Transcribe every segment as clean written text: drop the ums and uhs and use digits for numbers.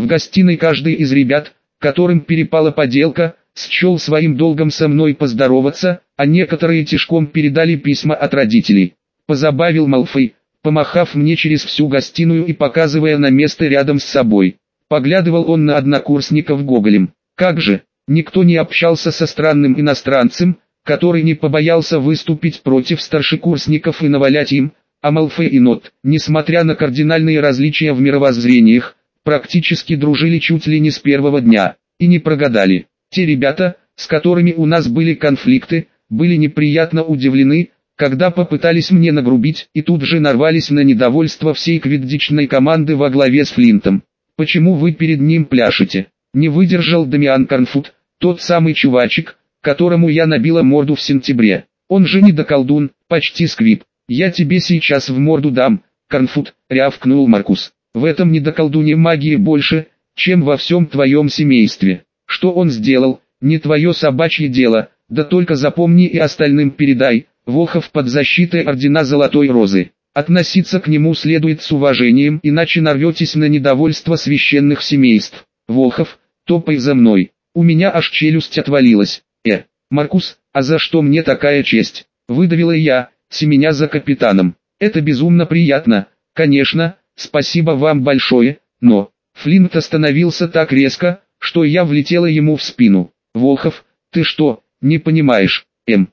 В гостиной каждый из ребят, которым перепала поделка, счел своим долгом со мной поздороваться, а некоторые тишком передали письма от родителей. Позабавил Малфой, помахав мне через всю гостиную и показывая на место рядом с собой. Поглядывал он на однокурсников гоголем. Как же, никто не общался со странным иностранцем, который не побоялся выступить против старшекурсников и навалять им, а Малфой и Нот, несмотря на кардинальные различия в мировоззрениях, практически дружили чуть ли не с первого дня, и не прогадали. Те ребята, с которыми у нас были конфликты, были неприятно удивлены, когда попытались мне нагрубить, и тут же нарвались на недовольство всей квиддичной команды во главе с Флинтом. «Почему вы перед ним пляшете?» Не выдержал Дамиан Корнфуд, тот самый чувачек, которому я набила морду в сентябре. Он же не доколдун, почти сквиб. «Я тебе сейчас в морду дам, Корнфуд», — рявкнул Маркус. «В этом недоколдуне магии больше, чем во всем твоем семействе. Что он сделал, не твое собачье дело, да только запомни и остальным передай, Волхов под защитой Ордена Золотой Розы. Относиться к нему следует с уважением, иначе нарветесь на недовольство священных семейств. Волхов, топай за мной». У меня аж челюсть отвалилась. Маркус, а за что мне такая честь?» Выдавила я, семеня за капитаном. «Это безумно приятно, конечно, спасибо вам большое, но...» Флинт остановился так резко, что я влетела ему в спину. «Волхов, ты что, не понимаешь,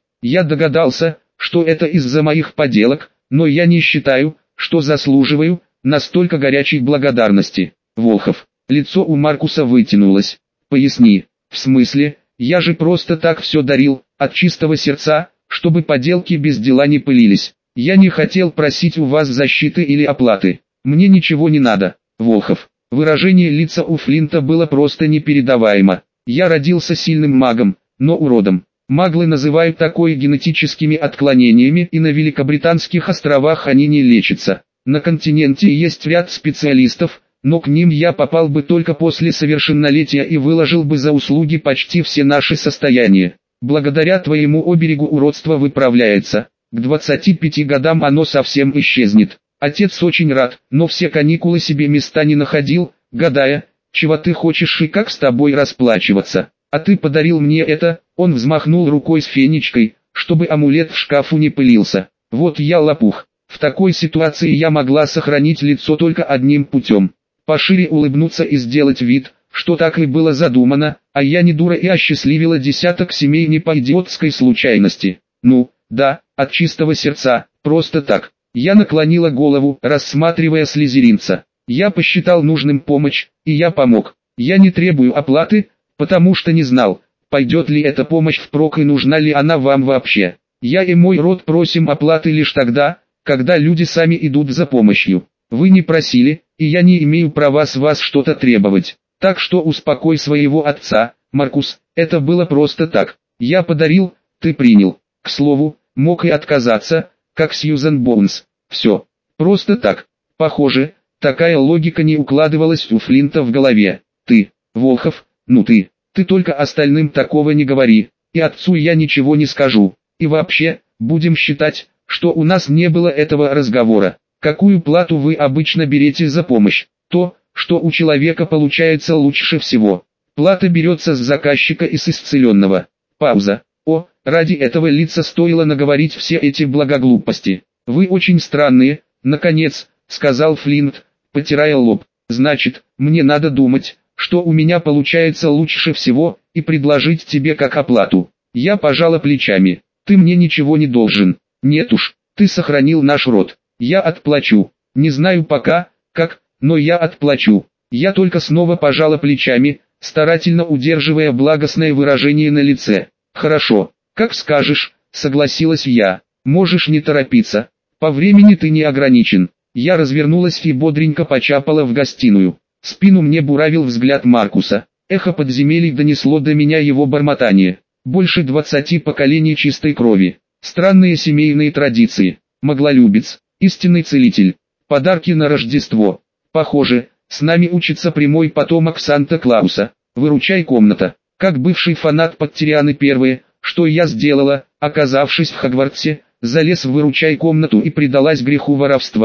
Я догадался, что это из-за моих поделок, но я не считаю, что заслуживаю настолько горячей благодарности». Волхов, лицо у Маркуса вытянулось. «Поясни, в смысле, я же просто так все дарил, от чистого сердца, чтобы поделки без дела не пылились. Я не хотел просить у вас защиты или оплаты. Мне ничего не надо». Волхов, выражение лица у Флинта было просто непередаваемо. «Я родился сильным магом, но уродом. Маглы называют такое генетическими отклонениями, и на Великобританских островах они не лечатся. На континенте есть ряд специалистов, но к ним я попал бы только после совершеннолетия и выложил бы за услуги почти все наши состояния. Благодаря твоему оберегу уродство выправляется. К 25 годам оно совсем исчезнет. Отец очень рад, но все каникулы себе места не находил, гадая, чего ты хочешь и как с тобой расплачиваться. А ты подарил мне это». Он взмахнул рукой с фенечкой, чтобы амулет в шкафу не пылился. «Вот я лопух. В такой ситуации я могла сохранить лицо только одним путем. Пошире улыбнуться и сделать вид, что так и было задумано, а я не дура и осчастливила десяток семей не по идиотской случайности. Ну, да, от чистого сердца, просто так». Я наклонила голову, рассматривая слизеринца. «Я посчитал нужным помочь, и я помог. Я не требую оплаты, потому что не знал, пойдет ли эта помощь впрок и нужна ли она вам вообще. Я и мой род просим оплаты лишь тогда, когда люди сами идут за помощью. Вы не просили, и я не имею права с вас что-то требовать. Так что успокой своего отца, Маркус, это было просто так. Я подарил, ты принял. К слову, мог и отказаться, как Сьюзен Боунс. Все. Просто так. Похоже, такая логика не укладывалась у Флинта в голове. Ты, Волхов, ну ты только остальным такого не говори, и отцу я ничего не скажу. И вообще, будем считать, что у нас не было этого разговора. Какую плату вы обычно берете за помощь? То, что у человека получается лучше всего. Плата берется с заказчика и с исцеленного. Пауза. Ради этого лица стоило наговорить все эти благоглупости. Вы очень странные, наконец, сказал Флинт, потирая лоб. Значит, мне надо думать, что у меня получается лучше всего, и предложить тебе как оплату. Я пожала плечами. Ты мне ничего не должен. Нет уж, ты сохранил наш род. Я отплачу. Не знаю пока, как, но я отплачу. Я только снова пожала плечами, старательно удерживая благостное выражение на лице. Хорошо, как скажешь, согласилась я. Можешь не торопиться. По времени ты не ограничен. Я развернулась и бодренько почапала в гостиную. Спину мне буравил взгляд Маркуса. Эхо подземелий донесло до меня его бормотание. Больше 20 поколений чистой крови. Странные семейные традиции. Маглолюбец. Истинный целитель. Подарки на Рождество. Похоже, с нами учится прямой потомок Санта-Клауса. Выручай, комната. Как бывший фанат Подтерианы первое, что я сделала, оказавшись в Хогвартсе, залез в выручай комнату и предалась греху воровства.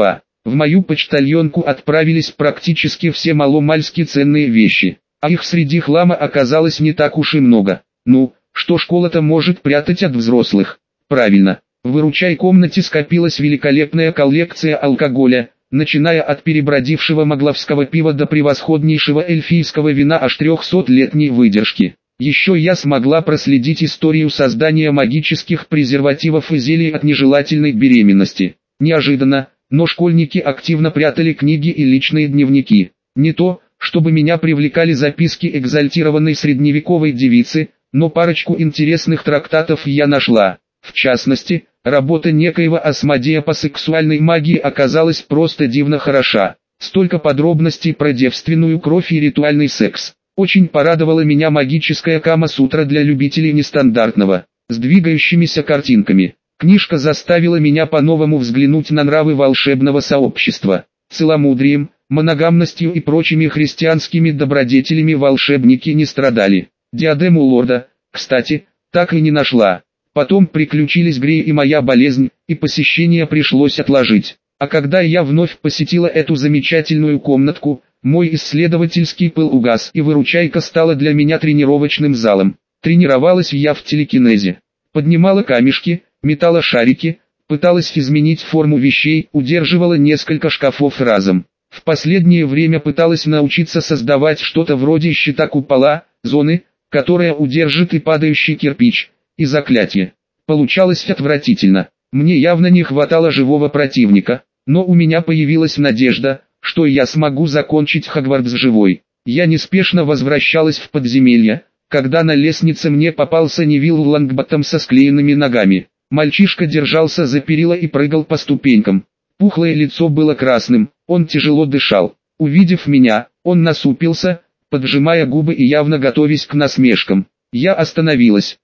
В мою почтальонку отправились практически все маломальски ценные вещи, а их среди хлама оказалось не так уж и много. Ну, что школа-то может прятать от взрослых? Правильно, в выручай комнате скопилась великолепная коллекция алкоголя, начиная от перебродившего могловского пива до превосходнейшего эльфийского вина аж 300-летней выдержки. Еще я смогла проследить историю создания магических презервативов и зелий от нежелательной беременности. Неожиданно, но школьники активно прятали книги и личные дневники. Не то, чтобы меня привлекали записки экзальтированной средневековой девицы, но парочку интересных трактатов я нашла. В частности, работа некоего Асмодея по сексуальной магии оказалась просто дивно хороша. Столько подробностей про девственную кровь и ритуальный секс. Очень порадовала меня магическая Кама-сутра для любителей нестандартного, с двигающимися картинками. Книжка заставила меня по-новому взглянуть на нравы волшебного сообщества. Целомудрием, моногамностью и прочими христианскими добродетелями волшебники не страдали. Диадему лорда, кстати, так и не нашла. Потом приключились Грей и моя болезнь, и посещение пришлось отложить. А когда я вновь посетила эту замечательную комнатку, мой исследовательский пыл угас, и выручайка стала для меня тренировочным залом. Тренировалась я в телекинезе. Поднимала камешки, метала шарики, пыталась изменить форму вещей, удерживала несколько шкафов разом. В последнее время пыталась научиться создавать что-то вроде щита купола, зоны, которая удержит и падающий кирпич, и заклятие. Получалось отвратительно. Мне явно не хватало живого противника, но у меня появилась надежда, что я смогу закончить Хогвартс живой. Я неспешно возвращалась в подземелье, когда на лестнице мне попался Невилл Лонгботтом со склеенными ногами. Мальчишка держался за перила и прыгал по ступенькам. Пухлое лицо было красным, он тяжело дышал. Увидев меня, он насупился, поджимая губы и явно готовясь к насмешкам. Я остановилась.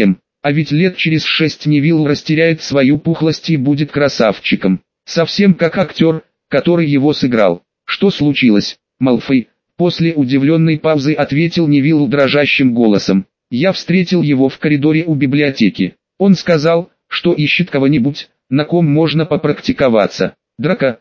А ведь лет через 6 Невилл растеряет свою пухлость и будет красавчиком. Совсем как актер, который его сыграл. Что случилось, Малфой? После удивленной паузы ответил Невилл дрожащим голосом. Я встретил его в коридоре у библиотеки. Он сказал, что ищет кого-нибудь, на ком можно попрактиковаться. Драко.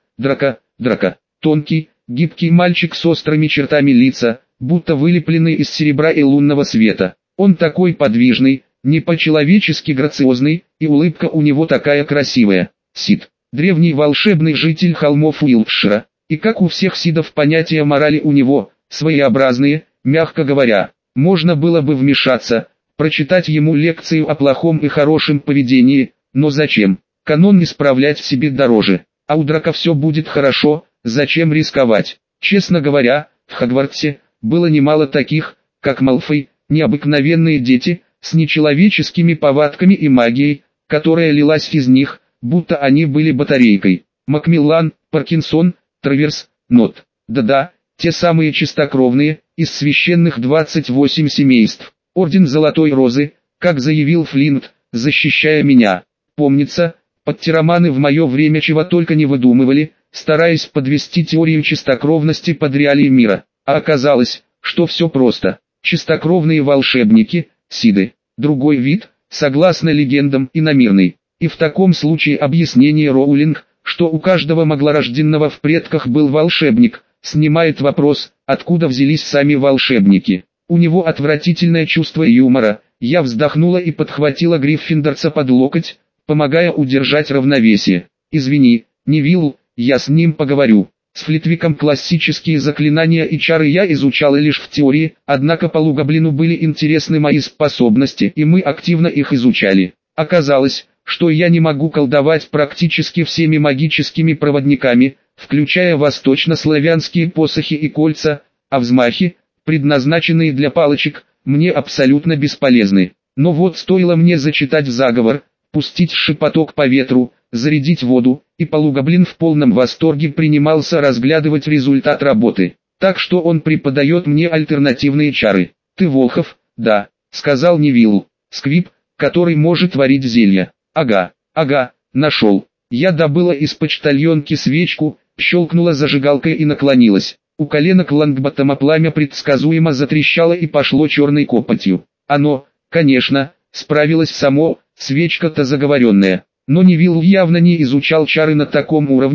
Тонкий, гибкий мальчик с острыми чертами лица, будто вылепленный из серебра и лунного света. Он такой подвижный, не по-человечески грациозный, и улыбка у него такая красивая. Сид, древний волшебный житель холмов Уилтшира, и как у всех сидов понятия морали у него, своеобразные, мягко говоря. Можно было бы вмешаться, прочитать ему лекцию о плохом и хорошем поведении, но зачем? Канон исправлять себе дороже, а у Драко все будет хорошо, зачем рисковать? Честно говоря, в Хогвартсе было немало таких, как Малфой, необыкновенные дети, с нечеловеческими повадками и магией, которая лилась из них, будто они были батарейкой. Макмиллан, Паркинсон, Траверс, Нот. Да-да, те самые чистокровные, из священных 28 семейств. Орден Золотой Розы, как заявил Флинт, защищая меня. Помнится, подтироманы в мое время чего только не выдумывали, стараясь подвести теорию чистокровности под реалии мира. А оказалось, что все просто. Чистокровные волшебники, сиды, другой вид, согласно легендам, иномирный. И в таком случае объяснение Роулинг, что у каждого маглорожденного в предках был волшебник, снимает вопрос, откуда взялись сами волшебники. У него отвратительное чувство юмора. Я вздохнула и подхватила Гриффиндорца под локоть, помогая удержать равновесие. «Извини, Невилл, я с ним поговорю». С Флитвиком классические заклинания и чары я изучала лишь в теории, однако полугоблину были интересны мои способности, и мы активно их изучали. Оказалось, что я не могу колдовать практически всеми магическими проводниками, включая восточнославянские посохи и кольца, а взмахи, предназначенные для палочек, мне абсолютно бесполезны. Но вот стоило мне зачитать заговор, пустить шепоток по ветру, зарядить воду, и полугоблин в полном восторге принимался разглядывать результат работы. Так что он преподает мне альтернативные чары. «Ты Волхов?» «Да», — сказал Невилл. «Сквиб, который может варить зелья». «Ага, нашел». Я добыла из почтальонки свечку, щелкнула зажигалкой и наклонилась. У коленок Лонгботтома пламя предсказуемо затрещало и пошло черной копотью. Оно, конечно, справилось само, свечка-то заговоренная. Но Невилл явно не изучал чары на таком уровне,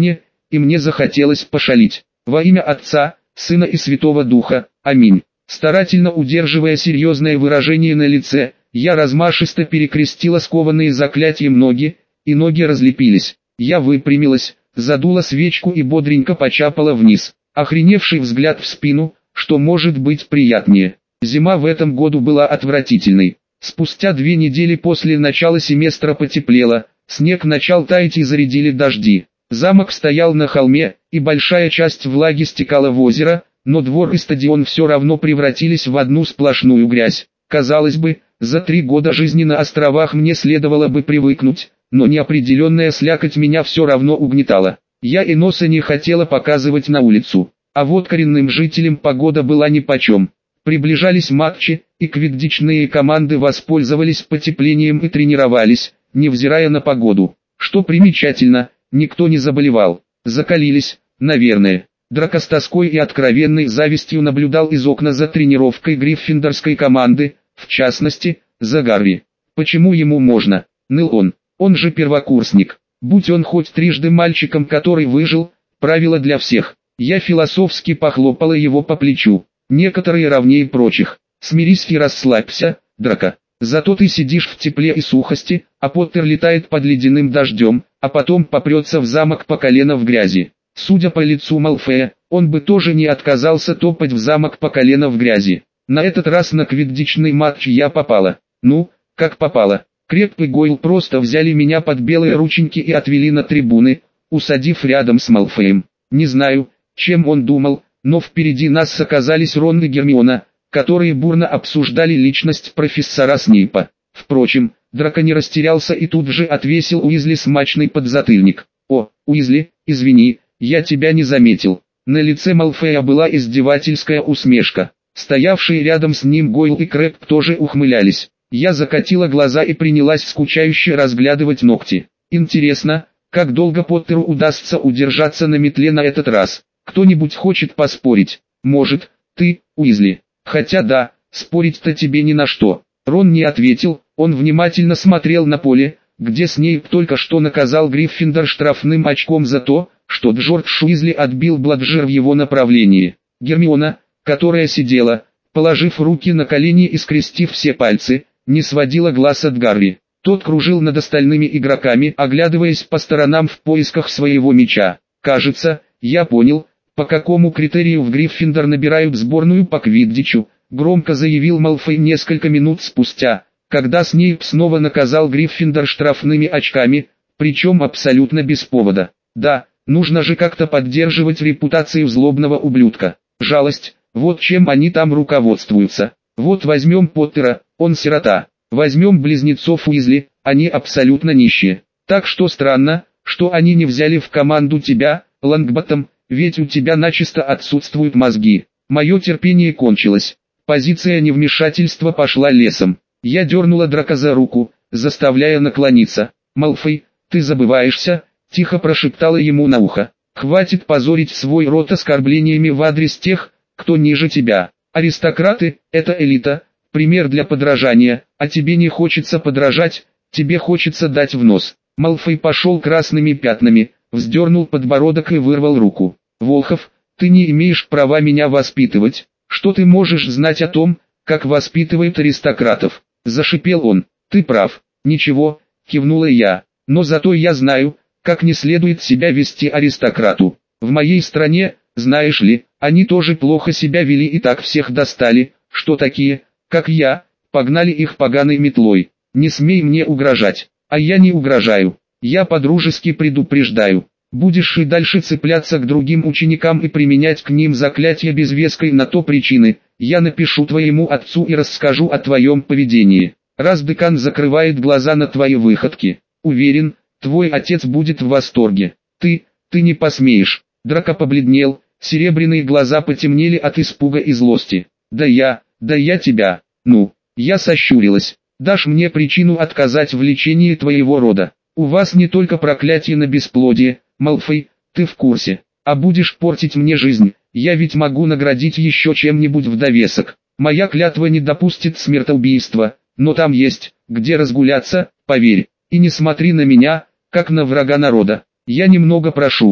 и мне захотелось пошалить. Во имя Отца, Сына и Святого Духа. Аминь. Старательно удерживая серьезное выражение на лице, я размашисто перекрестила скованные заклятием ноги, и ноги разлепились. Я выпрямилась, задула свечку и бодренько почапала вниз. Охреневший взгляд в спину, что может быть приятнее. Зима в этом году была отвратительной. Спустя 2 недели после начала семестра потеплело, снег начал таять и зарядили дожди. Замок стоял на холме, и большая часть влаги стекала в озеро, но двор и стадион все равно превратились в одну сплошную грязь. Казалось бы, за 3 года жизни на островах мне следовало бы привыкнуть, но неопределенная слякоть меня все равно угнетала. Я и носа не хотела показывать на улицу, а вот коренным жителям погода была нипочем. Приближались матчи, и квиддичные команды воспользовались потеплением и тренировались, невзирая на погоду. Что примечательно, никто не заболевал. Закалились, наверное. Драко с тоской и откровенной завистью наблюдал из окна за тренировкой гриффиндорской команды, в частности, за Гарри. Почему ему можно? Ныл он. Он же первокурсник. Будь он хоть трижды мальчиком, который выжил, правило для всех. Я философски похлопала его по плечу. Некоторые равнее прочих. Смирись и расслабься, Драко. Зато ты сидишь в тепле и сухости, а Поттер летает под ледяным дождем, а потом попрется в замок по колено в грязи. Судя по лицу Малфоя, он бы тоже не отказался топать в замок по колено в грязи. На этот раз на квиддичный матч я попала. Ну, как попала. Креп и Гойл просто взяли меня под белые рученьки и отвели на трибуны, усадив рядом с Малфоем. Не знаю, чем он думал, но впереди нас оказались Рон и Гермиона, которые бурно обсуждали личность профессора Снейпа. Впрочем, Драко не растерялся и тут же отвесил Уизли смачный подзатыльник. «О, Уизли, извини, я тебя не заметил». На лице Малфоя была издевательская усмешка. Стоявшие рядом с ним Гойл и Креп тоже ухмылялись. Я закатила глаза и принялась скучающе разглядывать ногти. Интересно, как долго Поттеру удастся удержаться на метле на этот раз? Кто-нибудь хочет поспорить? Может, ты, Уизли? Хотя да, спорить-то тебе ни на что. Рон не ответил, он внимательно смотрел на поле, где Снейп только что наказал Гриффиндор штрафным очком за то, что Джордж Уизли отбил Бладжер в его направлении. Гермиона, которая сидела, положив руки на колени и скрестив все пальцы, не сводила глаз от Гарри. Тот кружил над остальными игроками, оглядываясь по сторонам в поисках своего мяча. «Кажется, я понял, по какому критерию в Гриффиндор набирают сборную по квиддичу», громко заявил Малфой несколько минут спустя, когда Снейп снова наказал Гриффиндор штрафными очками, причем абсолютно без повода. «Да, нужно же как-то поддерживать репутацию злобного ублюдка. Жалость, вот чем они там руководствуются. Вот возьмем Поттера, он сирота. Возьмем близнецов Уизли, они абсолютно нищие. Так что странно, что они не взяли в команду тебя, Лонгботтом, ведь у тебя начисто отсутствуют мозги». Мое терпение кончилось. Позиция невмешательства пошла лесом. Я дернула Драко за руку, заставляя наклониться. «Малфой, ты забываешься», — тихо прошептала ему на ухо. «Хватит позорить свой рот оскорблениями в адрес тех, кто ниже тебя. Аристократы — это элита, пример для подражания, а тебе не хочется подражать, тебе хочется дать в нос». Малфой пошел красными пятнами, вздернул подбородок и вырвал руку. «Волхов, ты не имеешь права меня воспитывать. Что ты можешь знать о том, как воспитывают аристократов?» Зашипел он. «Ты прав». «Ничего», кивнула я. «Но зато я знаю, как не следует себя вести аристократу. В моей стране, знаешь ли, они тоже плохо себя вели и так всех достали, что такие, как я, погнали их поганой метлой. Не смей мне угрожать». «А я не угрожаю. Я подружески предупреждаю. Будешь и дальше цепляться к другим ученикам и применять к ним заклятия без веской на то причины, я напишу твоему отцу и расскажу о твоем поведении. Раз декан закрывает глаза на твои выходки, уверен, твой отец будет в восторге. Ты не посмеешь». Драко побледнел, серебряные глаза потемнели от испуга и злости. Да я тебя, ну». Я сощурилась. «Дашь мне причину отказать в лечении твоего рода. У вас не только проклятие на бесплодие, Малфой, ты в курсе. А будешь портить мне жизнь, я ведь могу наградить еще чем-нибудь в довесок. Моя клятва не допустит смертоубийства, но там есть, где разгуляться, поверь. И не смотри на меня, как на врага народа. Я немного прошу».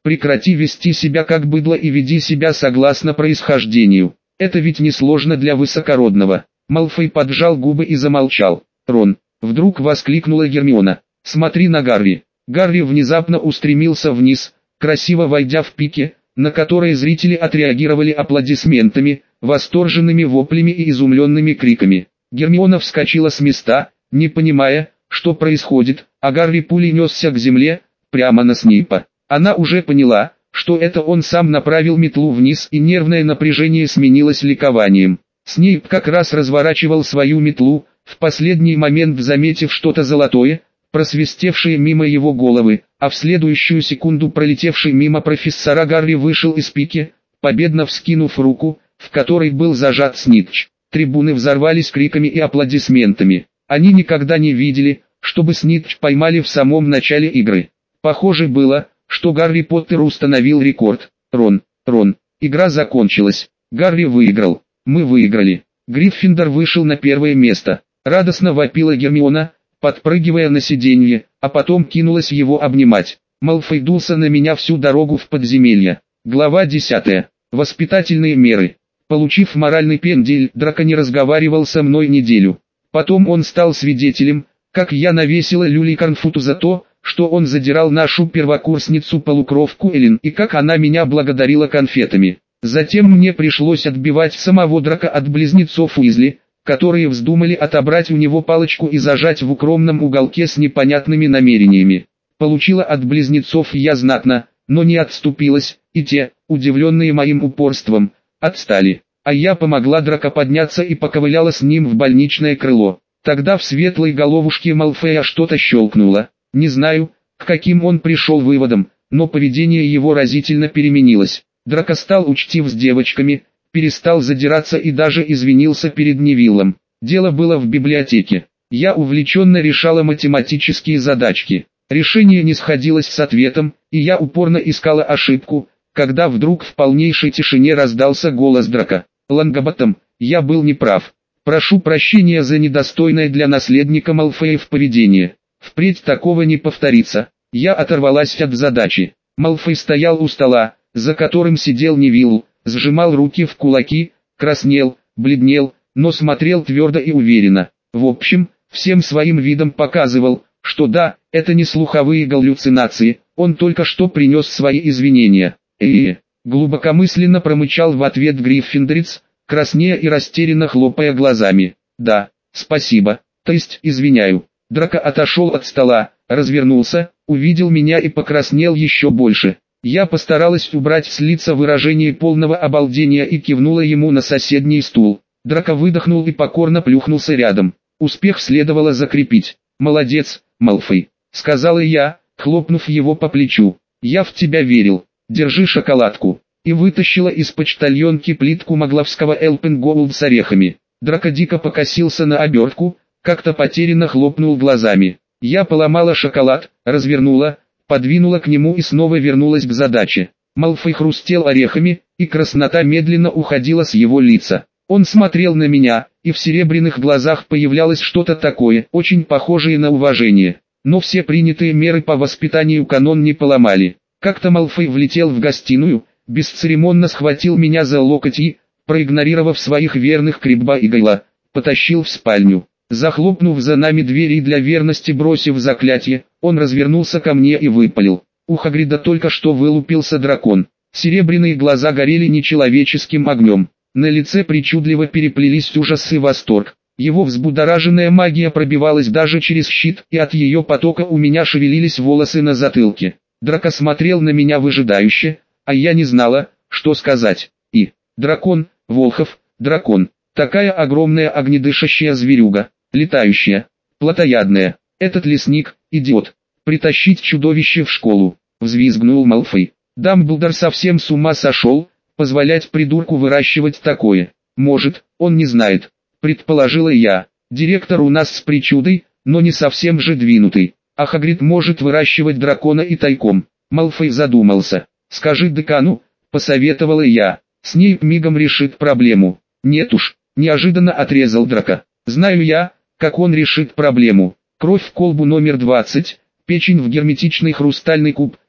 Прекрати вести себя как быдло и веди себя согласно происхождению. Это ведь несложно для высокородного. Малфой поджал губы и замолчал. Рон. Вдруг воскликнула Гермиона. Смотри на Гарри. Гарри внезапно устремился вниз, красиво войдя в пике, на которые зрители отреагировали аплодисментами, восторженными воплями и изумленными криками. Гермиона вскочила с места, не понимая, что происходит, а Гарри пулей несся к земле, прямо на Снейпа. Она уже поняла, что это он сам направил метлу вниз, и нервное напряжение сменилось ликованием. Снейп как раз разворачивал свою метлу, в последний момент заметив что-то золотое, просвистевшее мимо его головы, а в следующую секунду пролетевший мимо профессора Гарри вышел из пики, победно вскинув руку, в которой был зажат Снитч. Трибуны взорвались криками и аплодисментами. Они никогда не видели, чтобы Снитч поймали в самом начале игры. Похоже было, что Гарри Поттер установил рекорд. Рон. Игра закончилась. Гарри выиграл. Мы выиграли. Гриффиндор вышел на первое место. Радостно вопила Гермиона, подпрыгивая на сиденье, а потом кинулась его обнимать. Малфой дулся на меня всю дорогу в подземелье. Глава 10. Воспитательные меры. Получив моральный пендель, Драко не разговаривал со мной неделю. Потом он стал свидетелем, как я навесила Люли Корнфуту за то, что он задирал нашу первокурсницу-полукровку Эллен, и как она меня благодарила конфетами. Затем мне пришлось отбивать самого Драко от близнецов Уизли, которые вздумали отобрать у него палочку и зажать в укромном уголке с непонятными намерениями. Получила от близнецов я знатно, но не отступилась, и те, удивленные моим упорством, отстали. А я помогла Драко подняться и поковыляла с ним в больничное крыло. Тогда в светлой головушке Малфоя что-то щелкнуло. Не знаю, к каким он пришел выводам, но поведение его разительно переменилось. Драко стал учтив с девочками, перестал задираться и даже извинился перед Невиллом. Дело было в библиотеке. Я увлеченно решала математические задачки. Решение не сходилось с ответом, и я упорно искала ошибку, когда вдруг в полнейшей тишине раздался голос Драко. «Лонгботом, я был неправ. Прошу прощения за недостойное для наследника Малфоев поведение. Впредь такого не повторится». Я оторвалась от задачи. Малфой стоял у стола, за которым сидел Невилл, сжимал руки в кулаки, краснел, бледнел, но смотрел твердо и уверенно. В общем, всем своим видом показывал, что да, это не слуховые галлюцинации, он только что принес свои извинения. Глубокомысленно промычал в ответ Гриффиндорец, краснея и растерянно хлопая глазами. «Да, спасибо, то есть извиняю». Драко отошел от стола, развернулся, увидел меня и покраснел еще больше. Я постаралась убрать с лица выражение полного обалдения и кивнула ему на соседний стул. Драко выдохнул и покорно плюхнулся рядом. Успех следовало закрепить. «Молодец, Малфой», — сказала я, хлопнув его по плечу. «Я в тебя верил. Держи шоколадку». И вытащила из почтальонки плитку магловского Элпен-Голд с орехами. Драко дико покосился на обертку, как-то потерянно хлопнул глазами. Я поломала шоколад, развернула, подвинула к нему и снова вернулась к задаче. Малфой хрустел орехами, и краснота медленно уходила с его лица. Он смотрел на меня, и в серебряных глазах появлялось что-то такое, очень похожее на уважение. Но все принятые меры по воспитанию канон не поломали. Как-то Малфой влетел в гостиную, бесцеремонно схватил меня за локоть и, проигнорировав своих верных Крибба и Гайла, потащил в спальню. Захлопнув за нами двери и для верности бросив заклятие, он развернулся ко мне и выпалил. У Хагрида только что вылупился дракон. Серебряные глаза горели нечеловеческим огнем. На лице причудливо переплелись ужас и восторг. Его взбудораженная магия пробивалась даже через щит, и от ее потока у меня шевелились волосы на затылке. Драко смотрел на меня выжидающе, а я не знала, что сказать. И дракон, Волхов, дракон, такая огромная огнедышащая зверюга, летающая, плотоядная. Этот лесник, идиот, притащить чудовище в школу, взвизгнул Малфой. Дамблдор совсем с ума сошел, позволять придурку выращивать такое. Может, он не знает, предположила я. Директор у нас с причудой, но не совсем же двинутый. А Хагрид может выращивать дракона и тайком. Малфой задумался. Скажи декану, посоветовала я. Снейп мигом решит проблему. Нет уж, неожиданно отрезал Драко. Знаю я, как он решит проблему. Кровь в колбу номер 20, печень в герметичный хрустальный куб,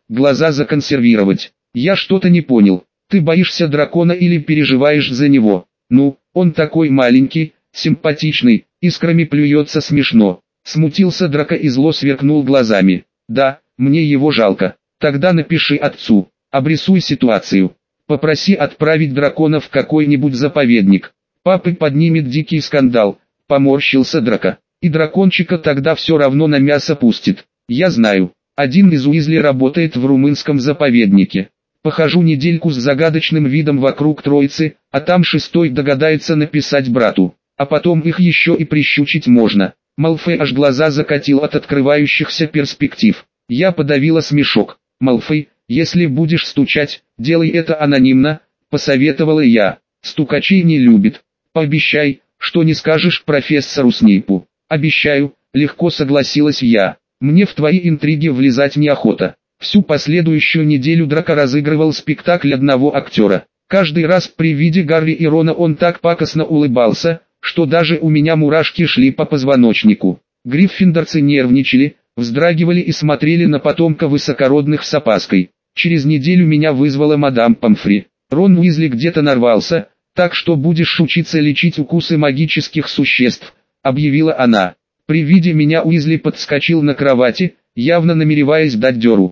глаза законсервировать. Я что-то не понял. Ты боишься дракона или переживаешь за него? Ну, он такой маленький, симпатичный, искрами плюется смешно. Смутился Драко и зло сверкнул глазами. Да, мне его жалко. Тогда напиши отцу, обрисуй ситуацию. Попроси отправить дракона в какой-нибудь заповедник. Папа поднимет дикий скандал, поморщился Драко. И дракончика тогда все равно на мясо пустит. Я знаю, один из Уизли работает в румынском заповеднике. Похожу недельку с загадочным видом вокруг троицы, а там шестой догадается написать брату. А потом их еще и прищучить можно. Малфой аж глаза закатил от открывающихся перспектив. Я подавила смешок. Малфой, если будешь стучать, делай это анонимно, посоветовала я. Стукачей не любит. Пообещай, что не скажешь профессору Снейпу. Обещаю, легко согласилась я. Мне в твои интриги влезать неохота. Всю последующую неделю Драко разыгрывал спектакль одного актера. Каждый раз при виде Гарри и Рона он так пакостно улыбался, что даже у меня мурашки шли по позвоночнику. Гриффиндорцы нервничали, вздрагивали и смотрели на потомка высокородных с опаской. Через неделю меня вызвала мадам Помфри. Рон Уизли где-то нарвался, так что будешь учиться лечить укусы магических существ, объявила она. При виде меня Уизли подскочил на кровати, явно намереваясь дать дёру.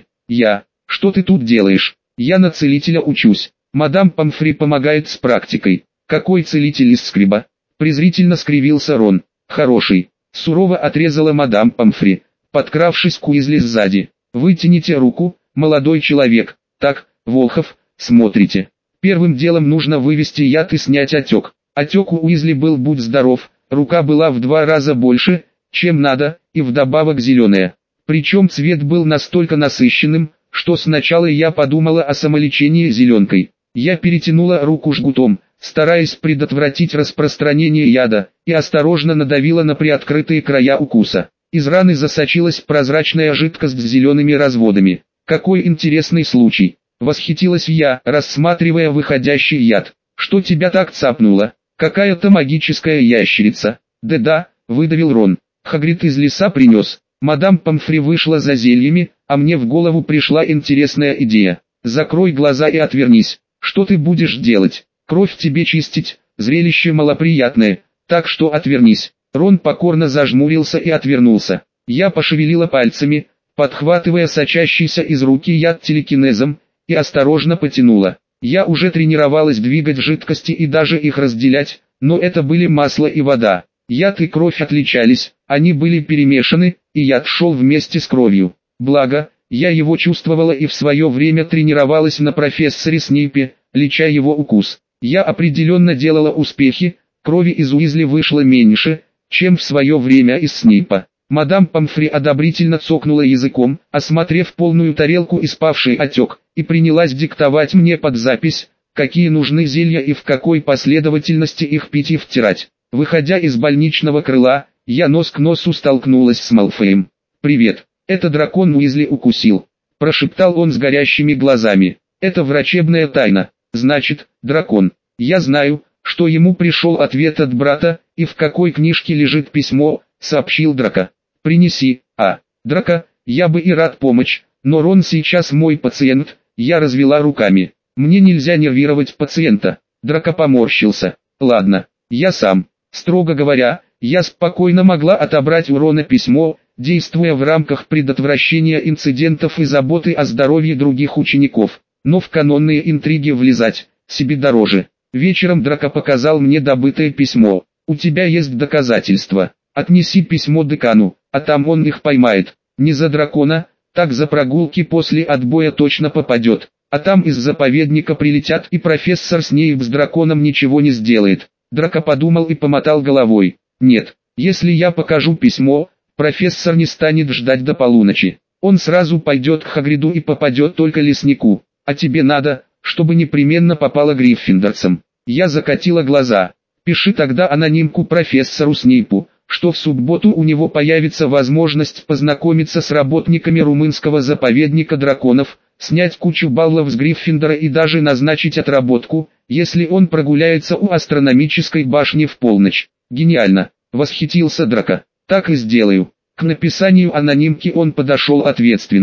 Что ты тут делаешь? Я на целителя учусь. Мадам Помфри помогает с практикой. Какой целитель из Скриба? Презрительно скривился Рон. Хороший. Сурово отрезала мадам Помфри, подкравшись к Уизли сзади. Вытяните руку, молодой человек. Так, Волхов, смотрите. Первым делом нужно вывести яд и снять отек. Отек у Уизли был будь здоров, рука была в 2 раза больше, чем надо, и вдобавок зеленая. Причем цвет был настолько насыщенным, что сначала я подумала о самолечении зеленкой. Я перетянула руку жгутом, стараясь предотвратить распространение яда, и осторожно надавила на приоткрытые края укуса. Из раны засочилась прозрачная жидкость с зелеными разводами. Какой интересный случай! Восхитилась я, рассматривая выходящий яд. Что тебя так цапнуло? Какая-то магическая ящерица. Да-да, выдавил Рон. Хагрид из леса принес. Мадам Помфри вышла за зельями, а мне в голову пришла интересная идея. Закрой глаза и отвернись. Что ты будешь делать? Кровь тебе чистить, зрелище малоприятное, так что отвернись. Рон покорно зажмурился и отвернулся. Я пошевелила пальцами, подхватывая сочащийся из руки яд телекинезом, и осторожно потянула. Я уже тренировалась двигать жидкости и даже их разделять, но это были масло и вода. Яд и кровь отличались, они были перемешаны, и яд шел вместе с кровью. Благо, я его чувствовала и в свое время тренировалась на профессоре Снейпе, леча его укус. Я определенно делала успехи, крови из Уизли вышло меньше, чем в свое время из Снейпа. Мадам Помфри одобрительно цокнула языком, осмотрев полную тарелку и спавший отек, и принялась диктовать мне под запись, какие нужны зелья и в какой последовательности их пить и втирать. Выходя из больничного крыла, я нос к носу столкнулась с Малфоем. «Привет, это дракон Уизли укусил», – прошептал он с горящими глазами. «Это врачебная тайна, значит, дракон. Я знаю, что ему пришел ответ от брата, и в какой книжке лежит письмо», – сообщил Драко. «Принеси, Драко, я бы и рад помочь, но Рон сейчас мой пациент», – я развела руками. «Мне нельзя нервировать пациента». Драко поморщился. «Ладно, я сам». Строго говоря, я спокойно могла отобрать у Рона письмо, действуя в рамках предотвращения инцидентов и заботы о здоровье других учеников. Но в канонные интриги влезать, себе дороже. Вечером Драко показал мне добытое письмо. «У тебя есть доказательства. Отнеси письмо декану, а там он их поймает. Не за дракона, так за прогулки после отбоя точно попадет. А там из заповедника прилетят, и профессор Снейп с драконом ничего не сделает». Драко подумал и помотал головой. «Нет, если я покажу письмо, профессор не станет ждать до полуночи. Он сразу пойдет к Хагриду и попадет только леснику. А тебе надо, чтобы непременно попало гриффиндорцам». Я закатила глаза. «Пиши тогда анонимку профессору Снейпу, что в субботу у него появится возможность познакомиться с работниками румынского заповедника драконов, снять кучу баллов с Гриффиндора и даже назначить отработку, если он прогуляется у астрономической башни в полночь». «Гениально!» — восхитился Драко. «Так и сделаю». К написанию анонимки он подошел ответственно.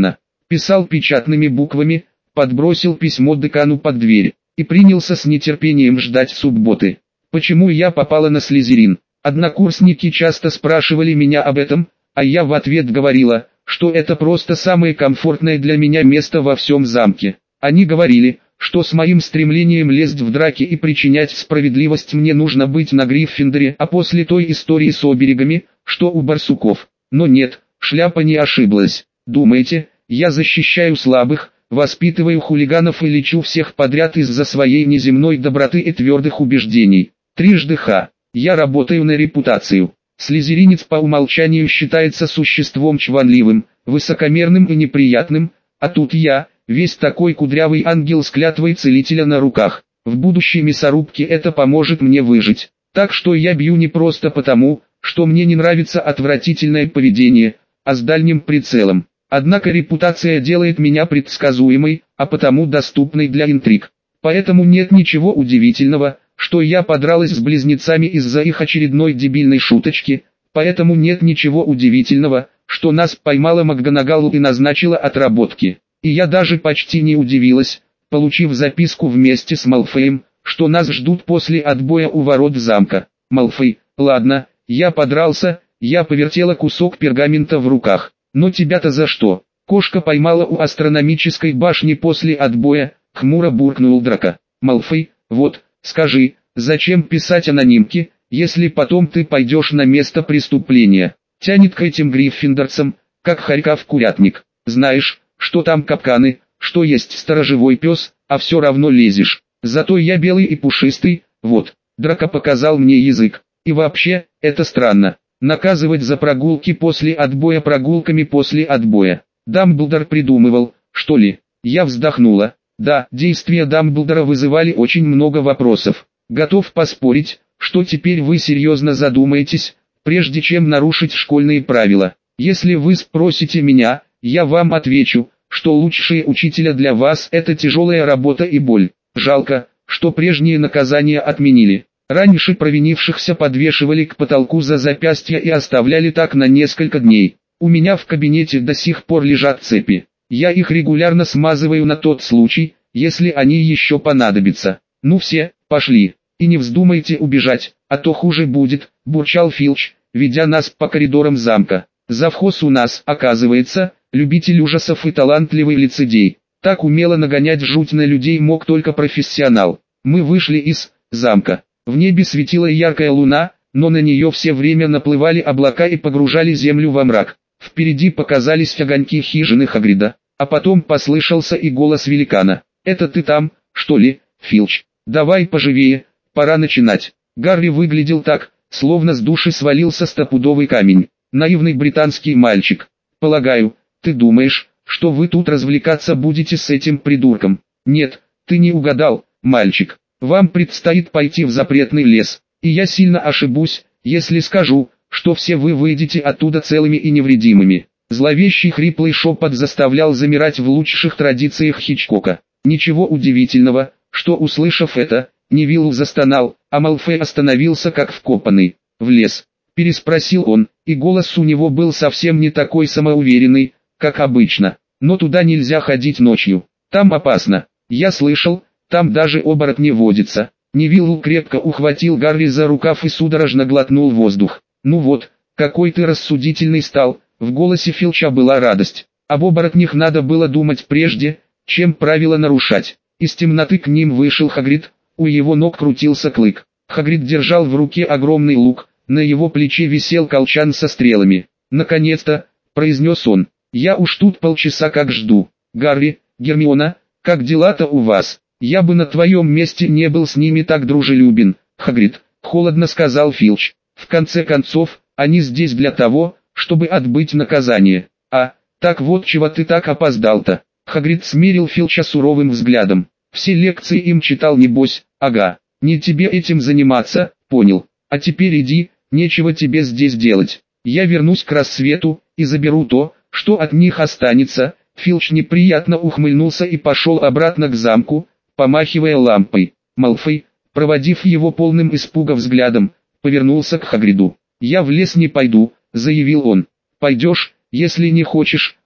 Писал печатными буквами, подбросил письмо декану под дверь и принялся с нетерпением ждать субботы. Почему я попала на Слизерин? Однокурсники часто спрашивали меня об этом, а я в ответ говорила, что это просто самое комфортное для меня место во всем замке. Они говорили, что с моим стремлением лезть в драки и причинять справедливость мне нужно быть на Гриффиндоре, а после той истории с оберегами, что у барсуков. Но нет, шляпа не ошиблась. Думаете, я защищаю слабых, воспитываю хулиганов и лечу всех подряд из-за своей неземной доброты и твердых убеждений? Трижды ха. Я работаю на репутацию. Слизеринец по умолчанию считается существом чванливым, высокомерным и неприятным, а тут я, весь такой кудрявый ангел с клятвой целителя на руках. В будущей мясорубке это поможет мне выжить. Так что я бью не просто потому, что мне не нравится отвратительное поведение, а с дальним прицелом. Однако репутация делает меня предсказуемой, а потому доступной для интриг. Поэтому нет ничего удивительного, что я подралась с близнецами из-за их очередной дебильной шуточки, поэтому нет ничего удивительного, что нас поймала МакГонагалл и назначила отработки. И я даже почти не удивилась, получив записку вместе с Малфоем, что нас ждут после отбоя у ворот замка. Малфой, ладно, я подрался, я повертела кусок пергамента в руках. Но тебя-то за что? Кошка поймала у астрономической башни после отбоя, хмуро буркнул Драко. Малфой, вот, скажи, зачем писать анонимки, если потом ты пойдешь на место преступления? Тянет к этим гриффиндорцам, как хорька в курятник. Знаешь, что там капканы, что есть сторожевой пес, а все равно лезешь. Зато я белый и пушистый, вот. Драко показал мне язык. И вообще, это странно. Наказывать за прогулки после отбоя прогулками после отбоя. Дамблдор придумывал, что ли? Я вздохнула. Да, действия Дамблдора вызывали очень много вопросов. Готов поспорить, что теперь вы серьезно задумаетесь, прежде чем нарушить школьные правила. Если вы спросите меня, я вам отвечу, что лучшие учителя для вас это тяжелая работа и боль. Жалко, что прежние наказания отменили. Раньше провинившихся подвешивали к потолку за запястья и оставляли так на несколько дней. У меня в кабинете до сих пор лежат цепи. Я их регулярно смазываю на тот случай, если они еще понадобятся. Ну все, пошли. И не вздумайте убежать, а то хуже будет, бурчал Филч, ведя нас по коридорам замка. Завхоз у нас, оказывается, любитель ужасов и талантливый лицедей. Так умело нагонять жуть на людей мог только профессионал. Мы вышли из замка. В небе светила яркая луна, но на нее все время наплывали облака и погружали землю во мрак. Впереди показались огоньки хижины Хагрида, а потом послышался и голос великана. «Это ты там, что ли, Филч? Давай поживее, пора начинать». Гарри выглядел так, словно с души свалился стопудовый камень. Наивный британский мальчик. «Полагаю, ты думаешь, что вы тут развлекаться будете с этим придурком?» «Нет, ты не угадал, мальчик. Вам предстоит пойти в запретный лес, и я сильно ошибусь, если скажу, что все вы выйдете оттуда целыми и невредимыми». Зловещий хриплый шепот заставлял замирать в лучших традициях Хичкока. Ничего удивительного, что услышав это, Невилл застонал, а Малфой остановился как вкопанный. «В лес?» – переспросил он, и голос у него был совсем не такой самоуверенный, как обычно. «Но туда нельзя ходить ночью, там опасно. Я слышал, там даже оборотни водятся». Невилл крепко ухватил Гарри за рукав и судорожно глотнул воздух. «Ну вот, какой ты рассудительный стал», — в голосе Филча была радость. «Об оборотнях надо было думать прежде, чем правила нарушать». Из темноты к ним вышел Хагрид, у его ног крутился Клык. Хагрид держал в руке огромный лук, на его плече висел колчан со стрелами. «Наконец-то», — произнес он, — «я уж тут полчаса как жду. Гарри, Гермиона, как дела-то у вас? Я бы на твоем месте не был с ними так дружелюбен, Хагрид», — холодно сказал Филч. «В конце концов, они здесь для того, чтобы отбыть наказание. А, так вот чего ты так опоздал-то». Хагрид смерил Филча суровым взглядом. «Все лекции им читал небось, ага. Не тебе этим заниматься, понял. А теперь иди, нечего тебе здесь делать. Я вернусь к рассвету, и заберу то, что от них останется». Филч неприятно ухмыльнулся и пошел обратно к замку, помахивая лампой. Малфой, проводив его полным испуга взглядом, повернулся к Хагриду. «Я в лес не пойду», — заявил он. «Пойдешь, если не хочешь»,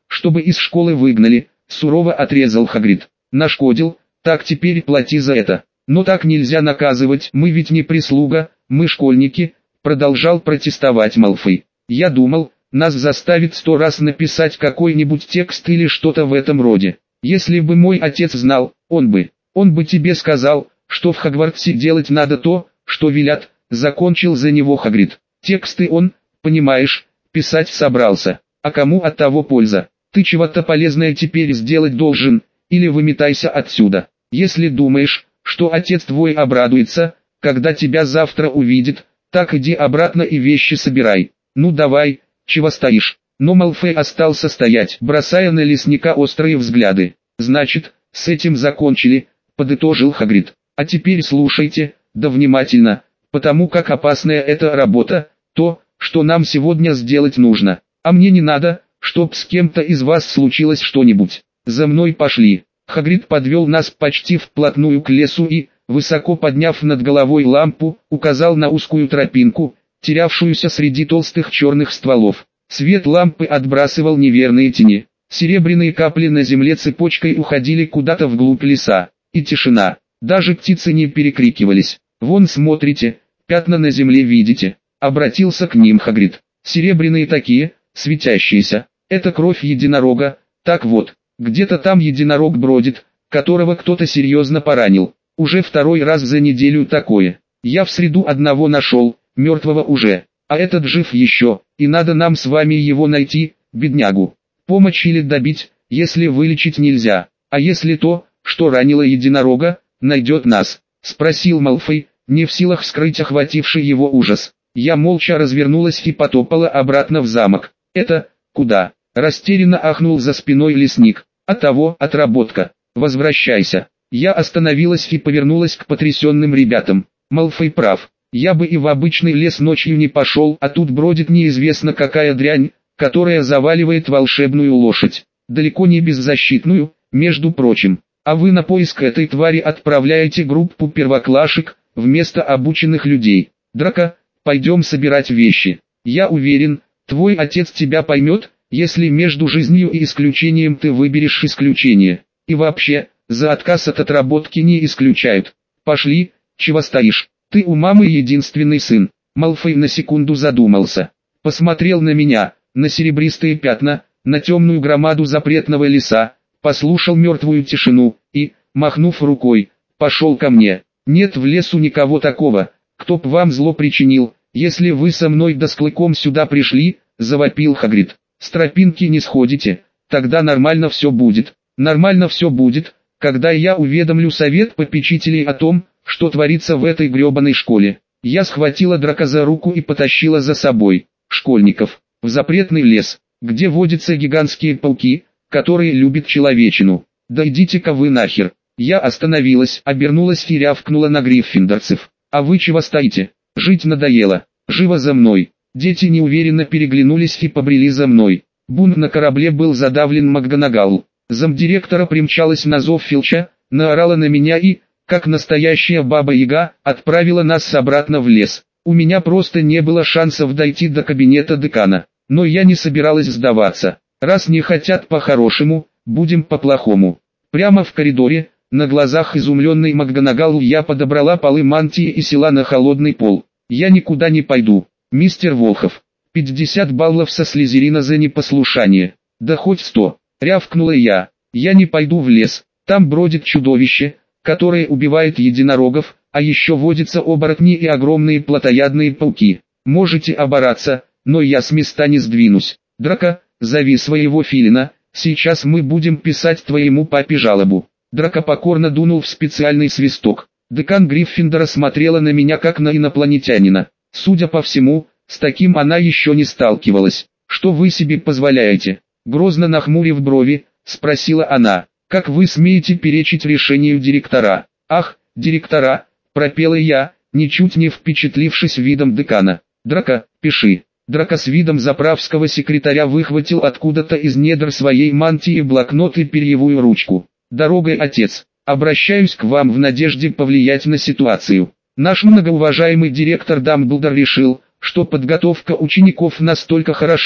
чтобы из школы выгнали, сурово отрезал Хагрид. Нашкодил, так теперь плати за это. Но так нельзя наказывать, мы ведь не прислуга, мы школьники, продолжал протестовать Малфой. Я думал, нас заставит 100 раз написать какой-нибудь текст или что-то в этом роде. Если бы мой отец знал, он бы тебе сказал, что в Хогвартсе делать надо то, что велят, закончил за него Хагрид. Тексты он, понимаешь, писать собрался. А кому от того польза? Ты чего-то полезное теперь сделать должен, или выметайся отсюда. Если думаешь, что отец твой обрадуется, когда тебя завтра увидит, так иди обратно и вещи собирай. Ну давай, чего стоишь? Но Малфой остался стоять, бросая на лесника острые взгляды. Значит, с этим закончили, подытожил Хагрид. А теперь слушайте, да внимательно, потому как опасная эта работа, то, что нам сегодня сделать нужно. А мне не надо, чтоб с кем-то из вас случилось что-нибудь. За мной пошли. Хагрид подвел нас почти вплотную к лесу и, высоко подняв над головой лампу, указал на узкую тропинку, терявшуюся среди толстых черных стволов. Свет лампы отбрасывал неверные тени. Серебряные капли на земле цепочкой уходили куда-то вглубь леса. И тишина. Даже птицы не перекрикивались. «Вон смотрите, пятна на земле видите?» Обратился к ним Хагрид. «Серебряные такие, светящиеся. Это кровь единорога. Так вот, где-то там единорог бродит, которого кто-то серьезно поранил. Уже второй раз за неделю такое. Я в среду одного нашел, мертвого уже. А этот жив еще, и надо нам с вами его найти, беднягу. Помочь или добить, если вылечить нельзя. А если то, что ранило единорога, найдет нас?» Спросил Малфой, не в силах скрыть охвативший его ужас. Я молча развернулась и потопала обратно в замок. «Это, куда?» Растерянно ахнул за спиной лесник. «Отработка. Возвращайся». Я остановилась и повернулась к потрясенным ребятам. Малфой прав. Я бы и в обычный лес ночью не пошел, а тут бродит неизвестно какая дрянь, которая заваливает волшебную лошадь. Далеко не беззащитную, между прочим. А вы на поиск этой твари отправляете группу первоклашек, вместо обученных людей. Драко, пойдем собирать вещи. Я уверен, твой отец тебя поймет, если между жизнью и исключением ты выберешь исключение. И вообще, за отказ от отработки не исключают. Пошли, чего стоишь? Ты у мамы единственный сын. Малфой на секунду задумался. Посмотрел на меня, на серебристые пятна, на темную громаду запретного леса, послушал мертвую тишину и, махнув рукой, пошел ко мне. Нет в лесу никого такого, кто б вам зло причинил, если вы со мной да с Клыком сюда пришли, завопил Хагрид. С тропинки не сходите, тогда нормально все будет. Нормально все будет, когда я уведомлю совет попечителей о том, что творится в этой гребаной школе. Я схватила Драко за руку и потащила за собой. Школьников, в запретный лес, где водятся гигантские пауки, которые любят человечину. Да идите-ка вы нахер. Я остановилась, обернулась и рявкнула на гриффиндорцев. А вы чего стоите? Жить надоело. Живо за мной. Дети неуверенно переглянулись и побрели за мной. Бунт на корабле был задавлен МакГонагал. Замдиректора примчалась на зов Филча, наорала на меня и, как настоящая баба-яга, отправила нас обратно в лес. У меня просто не было шансов дойти до кабинета декана. Но я не собиралась сдаваться. Раз не хотят по-хорошему, будем по-плохому. Прямо в коридоре, на глазах изумленной МакГонагал, я подобрала полы мантии и села на холодный пол. Я никуда не пойду, мистер Волхов. 50 баллов со Слизерина за непослушание. Да хоть 100, рявкнула я. Я не пойду в лес, там бродит чудовище, которое убивает единорогов, а еще водятся оборотни и огромные плотоядные пауки. Можете обораться, но я с места не сдвинусь. Драко, зови своего филина, сейчас мы будем писать твоему папе жалобу. Драко покорно дунул в специальный свисток. Декан Гриффиндора смотрела на меня как на инопланетянина. Судя по всему, с таким она еще не сталкивалась. «Что вы себе позволяете?» Грозно нахмурив брови, спросила она. «Как вы смеете перечить решению директора?» «Ах, директора!» – пропела я, ничуть не впечатлившись видом декана. «Драко, пиши». Драко с видом заправского секретаря выхватил откуда-то из недр своей мантии блокнот и перьевую ручку. «Дорогой, отец, обращаюсь к вам в надежде повлиять на ситуацию. Наш многоуважаемый директор Дамблдор решил, что подготовка учеников настолько хороша,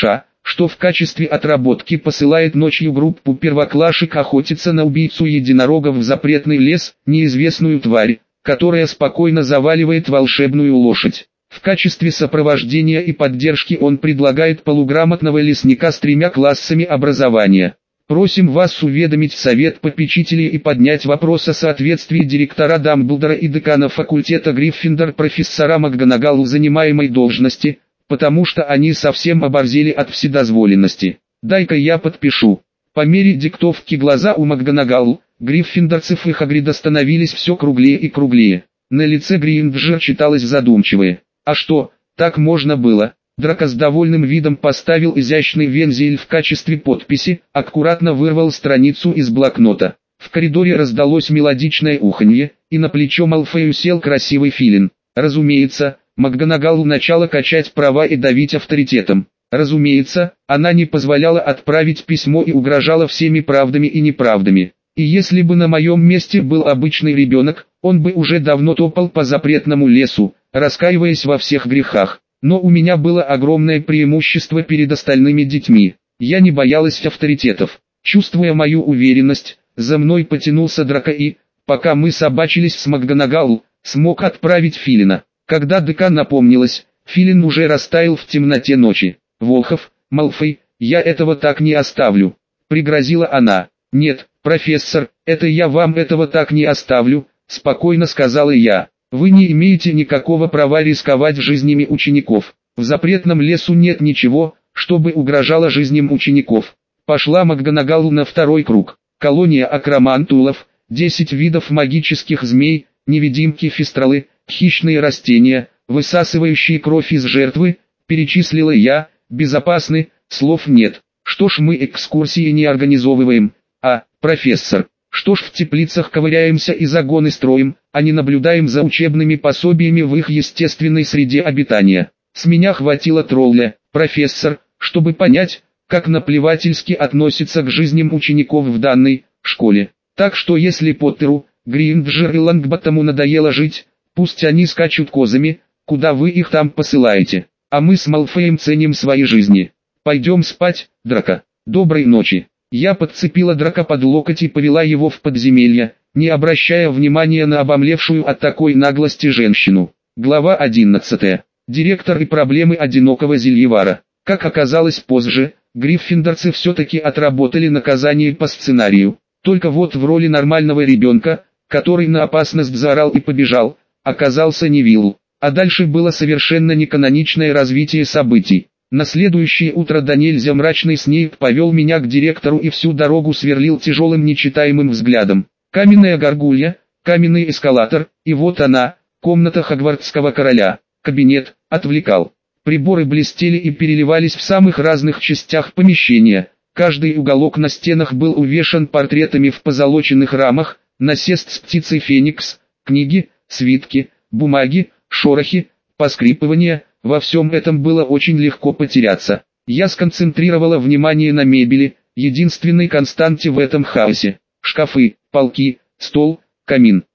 что в качестве отработки посылает ночью группу первоклашек охотиться на убийцу единорогов в запретный лес, неизвестную тварь, которая спокойно заваливает волшебную лошадь. В качестве сопровождения и поддержки он предлагает полуграмотного лесника с 3 классами образования. Просим вас уведомить Совет попечителей и поднять вопрос о соответствии директора Дамблдора и декана факультета Гриффиндор профессора МакГонагалл занимаемой должности, потому что они совсем оборзели от вседозволенности. Дай-ка я подпишу. По мере диктовки глаза у МакГонагалл, гриффиндорцев и Хагрида становились все круглее и круглее. На лице Гринджер читалось задумчивое. А что, так можно было? Драко с довольным видом поставил изящный вензель в качестве подписи, аккуратно вырвал страницу из блокнота. В коридоре раздалось мелодичное уханье, и на плечо Малфою сел красивый филин. Разумеется, МакГонагалл начала качать права и давить авторитетом. Разумеется, она не позволяла отправить письмо и угрожала всеми правдами и неправдами. И если бы на моем месте был обычный ребенок, он бы уже давно топал по запретному лесу, раскаиваясь во всех грехах. Но у меня было огромное преимущество перед остальными детьми. Я не боялась авторитетов. Чувствуя мою уверенность, за мной потянулся Драко и, пока мы собачились с МакГонагалл, смог отправить филина. Когда декан напомнилась, филин уже растаял в темноте ночи. «Волхов, Малфой, я этого так не оставлю», — пригрозила она. «Нет, профессор, это я вам этого так не оставлю», — спокойно сказала я. «Вы не имеете никакого права рисковать жизнями учеников. В запретном лесу нет ничего, чтобы угрожало жизням учеников». Пошла МакГонагалл на второй круг. Колония акромантулов, 10 видов магических змей, невидимки фистралы, хищные растения, высасывающие кровь из жертвы, перечислила я. Безопасны, слов нет. Что ж мы экскурсии не организовываем? А, профессор, что ж в теплицах ковыряемся и загоны строим, а не наблюдаем за учебными пособиями в их естественной среде обитания? С меня хватило тролля, профессор, чтобы понять, как наплевательски относится к жизням учеников в данной школе. Так что если Поттеру, Гринджер и Лонгботтому надоело жить, пусть они скачут козами, куда вы их там посылаете. А мы с Малфоем ценим свои жизни. Пойдем спать, Драко. Доброй ночи. Я подцепила Драко под локоть и повела его в подземелье, не обращая внимания на обомлевшую от такой наглости женщину. Глава 11. Директор и проблемы одинокого зельевара. Как оказалось позже, гриффиндорцы все-таки отработали наказание по сценарию. Только вот в роли нормального ребенка, который на опасность заорал и побежал, оказался Невилл. А дальше было совершенно неканоничное развитие событий. На следующее утро до нельзя мрачный Снейп повел меня к директору и всю дорогу сверлил тяжелым нечитаемым взглядом. Каменная горгулья, каменный эскалатор, и вот она, комната Хогвартского короля. Кабинет отвлекал. Приборы блестели и переливались в самых разных частях помещения. Каждый уголок на стенах был увешан портретами в позолоченных рамах, насест с птицей Феникс, книги, свитки, бумаги, шорохи, поскрипывания, во всем этом было очень легко потеряться. Я сконцентрировала внимание на мебели, единственной константе в этом хаосе. Шкафы, полки, стол, камин.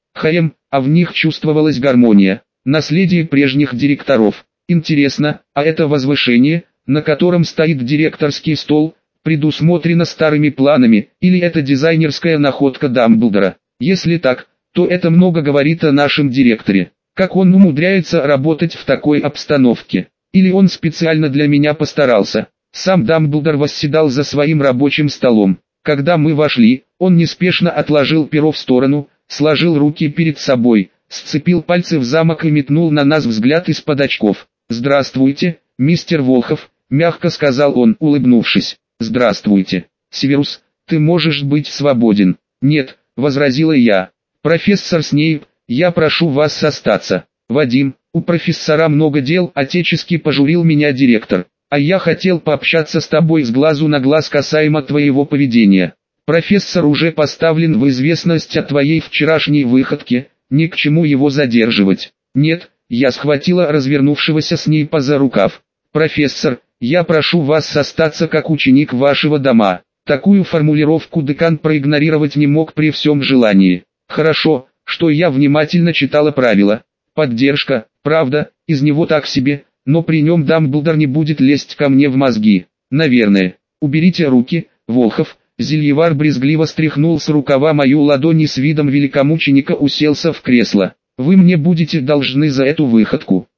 А в них чувствовалась гармония. Наследие прежних директоров. Интересно, а это возвышение, на котором стоит директорский стол, предусмотрено старыми планами, или это дизайнерская находка Дамблдора? Если так, то это много говорит о нашем директоре. Как он умудряется работать в такой обстановке? Или он специально для меня постарался? Сам Дамблдор восседал за своим рабочим столом. Когда мы вошли, он неспешно отложил перо в сторону, сложил руки перед собой, сцепил пальцы в замок и метнул на нас взгляд из-под очков. «Здравствуйте, мистер Волхов», — мягко сказал он, улыбнувшись. «Здравствуйте, Северус, ты можешь быть свободен». «Нет», — возразила я. «Профессор Снейп, я прошу вас остаться». «Вадим, у профессора много дел», — отечески пожурил меня директор. «А я хотел пообщаться с тобой с глазу на глаз касаемо твоего поведения. Профессор уже поставлен в известность о твоей вчерашней выходке, ни к чему его задерживать». «Нет», — я схватила развернувшегося Снейпа за рукав. «Профессор, я прошу вас остаться как ученик вашего дома». Такую формулировку декан проигнорировать не мог при всем желании. Хорошо, что я внимательно читала правила. Поддержка, правда, из него так себе, но при нем Дамблдор не будет лезть ко мне в мозги. Наверное. Уберите руки, Волхов. Зельевар брезгливо стряхнул с рукава мою ладонь и с видом великомученика уселся в кресло. Вы мне будете должны за эту выходку.